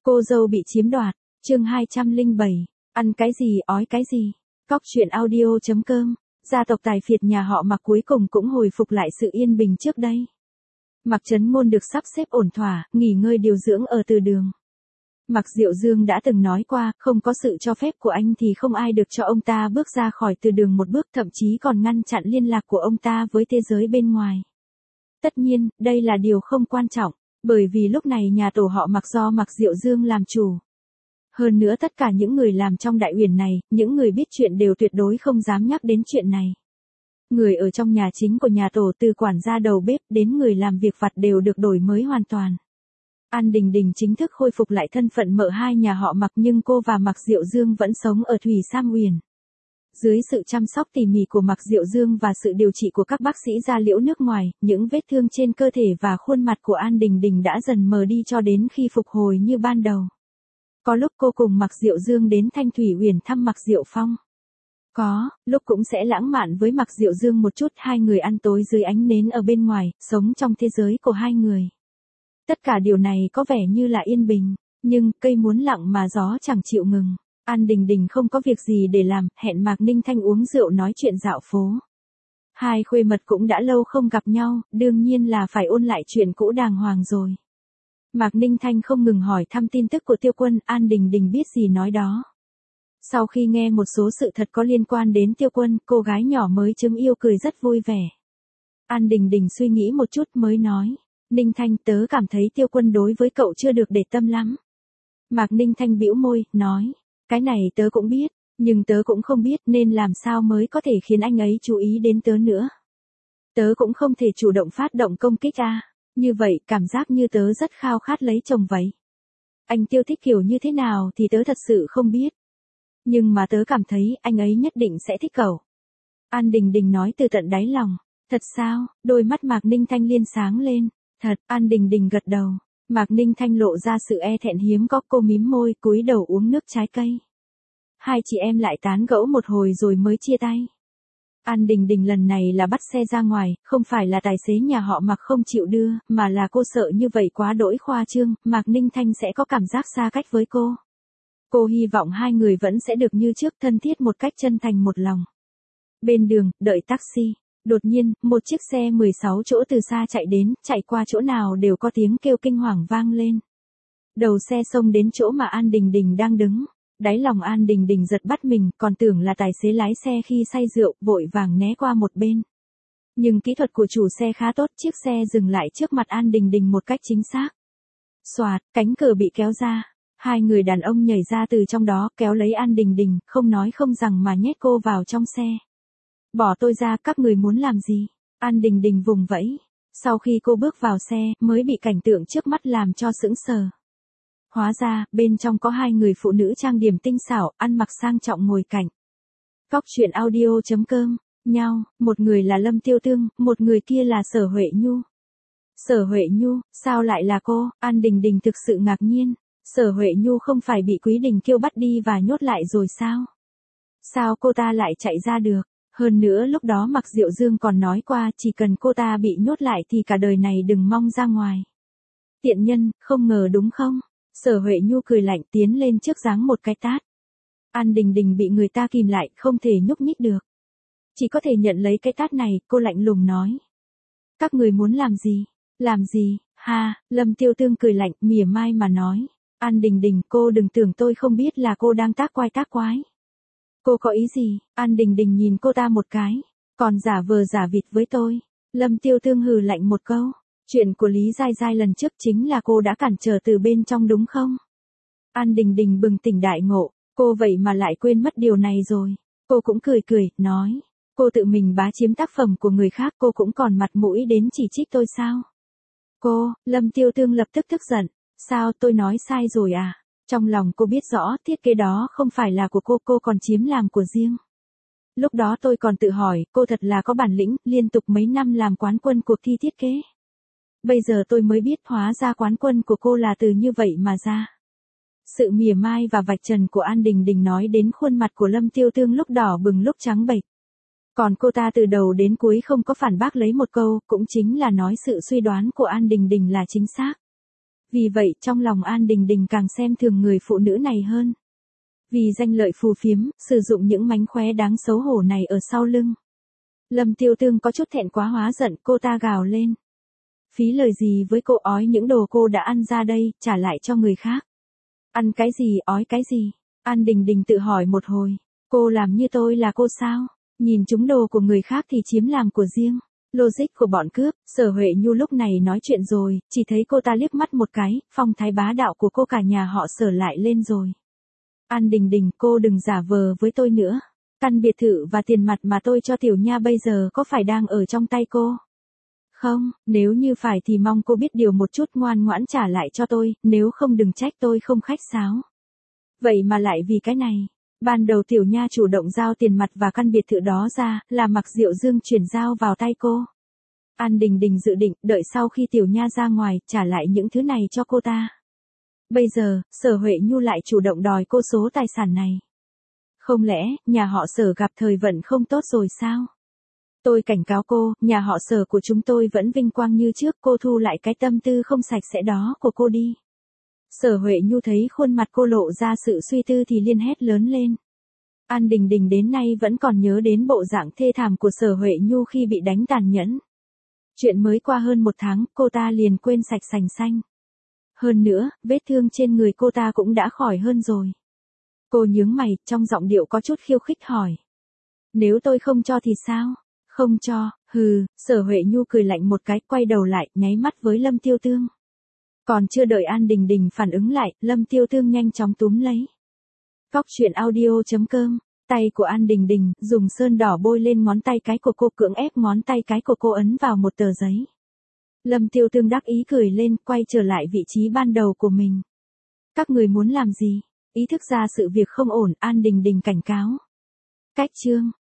Cô dâu bị chiếm đoạt, chương 207, ăn cái gì ói cái gì. Cóc truyện audio.com, gia tộc tài phiệt nhà họ Mạc cuối cùng cũng hồi phục lại sự yên bình trước đây. Mạc Trấn Ngôn được sắp xếp ổn thỏa, nghỉ ngơi điều dưỡng ở Từ Đường. Mạc Diệu Dương đã từng nói qua, không có sự cho phép của anh thì không ai được cho ông ta bước ra khỏi Từ Đường một bước, thậm chí còn ngăn chặn liên lạc của ông ta với thế giới bên ngoài. Tất nhiên, đây là điều không quan trọng, bởi vì lúc này nhà tổ họ Mạc do Mạc Diệu Dương làm chủ. Hơn nữa tất cả những người làm trong đại uyển này, những người biết chuyện đều tuyệt đối không dám nhắc đến chuyện này. Người ở trong nhà chính của nhà tổ từ quản gia đầu bếp đến người làm việc vặt đều được đổi mới hoàn toàn. An Đình Đình chính thức khôi phục lại thân phận mợ hai nhà họ Mạc, nhưng cô và Mạc Diệu Dương vẫn sống ở Thủy Sam Uyển. Dưới sự chăm sóc tỉ mỉ của Mạc Diệu Dương và sự điều trị của các bác sĩ da liễu nước ngoài, những vết thương trên cơ thể và khuôn mặt của An Đình Đình đã dần mờ đi cho đến khi phục hồi như ban đầu. Có lúc cô cùng Mạc Diệu Dương đến Thanh Thủy Uyển thăm Mạc Diệu Phong. Có lúc cũng sẽ lãng mạn với Mạc Diệu Dương một chút, hai người ăn tối dưới ánh nến ở bên ngoài, sống trong thế giới của hai người. Tất cả điều này có vẻ như là yên bình, nhưng cây muốn lặng mà gió chẳng chịu ngừng. An Đình Đình không có việc gì để làm, hẹn Mạc Ninh Thanh uống rượu nói chuyện dạo phố. Hai khuê mật cũng đã lâu không gặp nhau, đương nhiên là phải ôn lại chuyện cũ đàng hoàng rồi. Mạc Ninh Thanh không ngừng hỏi thăm tin tức của Tiêu Quân, An Đình Đình biết gì nói đó. Sau khi nghe một số sự thật có liên quan đến Tiêu Quân, cô gái nhỏ mới chứng yêu cười rất vui vẻ. An Đình Đình suy nghĩ một chút mới nói, Ninh Thanh, tớ cảm thấy Tiêu Quân đối với cậu chưa được để tâm lắm. Mạc Ninh Thanh bĩu môi, nói, cái này tớ cũng biết, nhưng tớ cũng không biết nên làm sao mới có thể khiến anh ấy chú ý đến tớ nữa. Tớ cũng không thể chủ động phát động công kích à, như vậy cảm giác như tớ rất khao khát lấy chồng vậy. Anh Tiêu thích kiểu như thế nào thì tớ thật sự không biết. Nhưng mà tớ cảm thấy anh ấy nhất định sẽ thích cậu. An Đình Đình nói từ tận đáy lòng. Thật sao? Đôi mắt Mạc Ninh Thanh liên sáng lên. Thật, An Đình Đình gật đầu. Mạc Ninh Thanh lộ ra sự e thẹn hiếm có, cô mím môi cúi đầu uống nước trái cây. Hai chị em lại tán gẫu một hồi rồi mới chia tay. An Đình Đình lần này là bắt xe ra ngoài, không phải là tài xế nhà họ Mạc không chịu đưa, mà là cô sợ như vậy quá đỗi khoa trương, Mạc Ninh Thanh sẽ có cảm giác xa cách với cô. Cô hy vọng hai người vẫn sẽ được như trước, thân thiết một cách chân thành một lòng. Bên đường, đợi taxi. Đột nhiên, một chiếc xe 16 chỗ từ xa chạy đến, chạy qua chỗ nào đều có tiếng kêu kinh hoàng vang lên. Đầu xe xông đến chỗ mà An Đình Đình đang đứng. Đáy lòng An Đình Đình giật bắt mình, còn tưởng là tài xế lái xe khi say rượu, vội vàng né qua một bên. Nhưng kỹ thuật của chủ xe khá tốt, chiếc xe dừng lại trước mặt An Đình Đình một cách chính xác. Xoạt, cánh cửa bị kéo ra. Hai người đàn ông nhảy ra từ trong đó, kéo lấy An Đình Đình, không nói không rằng mà nhét cô vào trong xe. Bỏ tôi ra, các người muốn làm gì? An Đình Đình vùng vẫy. Sau khi cô bước vào xe, mới bị cảnh tượng trước mắt làm cho sững sờ. Hóa ra, bên trong có hai người phụ nữ trang điểm tinh xảo, ăn mặc sang trọng ngồi cạnh. Cóc truyện audio.com, nhau, một người là Lâm Tiêu Tương, một người kia là Sở Huệ Nhu. Sở Huệ Nhu, sao lại là cô? An Đình Đình thực sự ngạc nhiên. Sở Huệ Nhu không phải bị Quý Đình Kiêu bắt đi và nhốt lại rồi sao? Sao cô ta lại chạy ra được? Hơn nữa lúc đó Mạc Diệu Dương còn nói qua chỉ cần cô ta bị nhốt lại thì cả đời này đừng mong ra ngoài. Tiện nhân, không ngờ đúng không? Sở Huệ Nhu cười lạnh tiến lên trước giáng một cái tát. An Đình Đình bị người ta kìm lại, không thể nhúc nhích được. Chỉ có thể nhận lấy cái tát này, cô lạnh lùng nói. Các người muốn làm gì? Làm gì? Ha, Lâm Tiêu Tương cười lạnh, mỉa mai mà nói. An Đình Đình, cô đừng tưởng tôi không biết là cô đang tác quái. Cô có ý gì? An Đình Đình nhìn cô ta một cái. Còn giả vờ giả vịt với tôi. Lâm Tiêu Tương hừ lạnh một câu. Chuyện của Lý Giai Giai lần trước chính là cô đã cản trở từ bên trong đúng không? An Đình Đình bừng tỉnh đại ngộ. Cô vậy mà lại quên mất điều này rồi. Cô cũng cười, nói. Cô tự mình bá chiếm tác phẩm của người khác, cô cũng còn mặt mũi đến chỉ trích tôi sao? Cô, Lâm Tiêu Tương lập tức tức giận. Sao tôi nói sai rồi à? Trong lòng cô biết rõ thiết kế đó không phải là của cô còn chiếm làm của riêng. Lúc đó tôi còn tự hỏi, cô thật là có bản lĩnh, liên tục mấy năm làm quán quân cuộc thi thiết kế. Bây giờ tôi mới biết hóa ra quán quân của cô là từ như vậy mà ra. Sự mỉa mai và vạch trần của An Đình Đình nói đến khuôn mặt của Lâm Tiêu Tương lúc đỏ bừng lúc trắng bệch. Còn cô ta từ đầu đến cuối không có phản bác lấy một câu, cũng chính là nói sự suy đoán của An Đình Đình là chính xác. Vì vậy trong lòng An Đình Đình càng xem thường người phụ nữ này hơn. Vì danh lợi phù phiếm, sử dụng những mánh khóe đáng xấu hổ này ở sau lưng. Lâm Tiêu Tương có chút thẹn quá hóa giận, cô ta gào lên. Phí lời gì với cô, ói những đồ cô đã ăn ra đây, trả lại cho người khác. Ăn cái gì, ói cái gì? An Đình Đình tự hỏi một hồi. Cô làm như tôi là cô sao? Nhìn trúng đồ của người khác thì chiếm làm của riêng. Logic của bọn cướp. Sở Huệ Nhu lúc này nói chuyện rồi, chỉ thấy cô ta liếc mắt một cái, phong thái bá đạo của cô cả nhà họ Sở lại lên rồi. An Đình Đình, cô đừng giả vờ với tôi nữa. Căn biệt thự và tiền mặt mà tôi cho Tiểu Nha bây giờ có phải đang ở trong tay cô? Không, nếu như phải thì mong cô biết điều một chút, ngoan ngoãn trả lại cho tôi, nếu không đừng trách tôi không khách sáo. Vậy mà lại vì cái này. Ban đầu Tiểu Nha chủ động giao tiền mặt và căn biệt thự đó ra, là Mạc Diệu Dương chuyển giao vào tay cô. An Đình Đình dự định, đợi sau khi Tiểu Nha ra ngoài, trả lại những thứ này cho cô ta. Bây giờ, Sở Huệ Nhu lại chủ động đòi cô số tài sản này. Không lẽ, nhà họ Sở gặp thời vận không tốt rồi sao? Tôi cảnh cáo cô, nhà họ Sở của chúng tôi vẫn vinh quang như trước, cô thu lại cái tâm tư không sạch sẽ đó của cô đi. Sở Huệ Nhu thấy khuôn mặt cô lộ ra sự suy tư thì liên hét lớn lên. An Đình Đình đến nay vẫn còn nhớ đến bộ dạng thê thảm của Sở Huệ Nhu khi bị đánh tàn nhẫn. Chuyện mới qua hơn 1 tháng, cô ta liền quên sạch sành xanh. Hơn nữa, vết thương trên người cô ta cũng đã khỏi hơn rồi. Cô nhướng mày, trong giọng điệu có chút khiêu khích hỏi. Nếu tôi không cho thì sao? Không cho, hừ, Sở Huệ Nhu cười lạnh một cái, quay đầu lại, nháy mắt với Lâm Tiêu Tương. Còn chưa đợi An Đình Đình phản ứng lại, Lâm Tiêu Tương nhanh chóng túm lấy. Cóc truyện audio.com, tay của An Đình Đình, dùng sơn đỏ bôi lên ngón tay cái của cô, cưỡng ép ngón tay cái của cô ấn vào một tờ giấy. Lâm Tiêu Tương đắc ý cười lên, quay trở lại vị trí ban đầu của mình. Các người muốn làm gì? Ý thức ra sự việc không ổn, An Đình Đình cảnh cáo. Cách chương.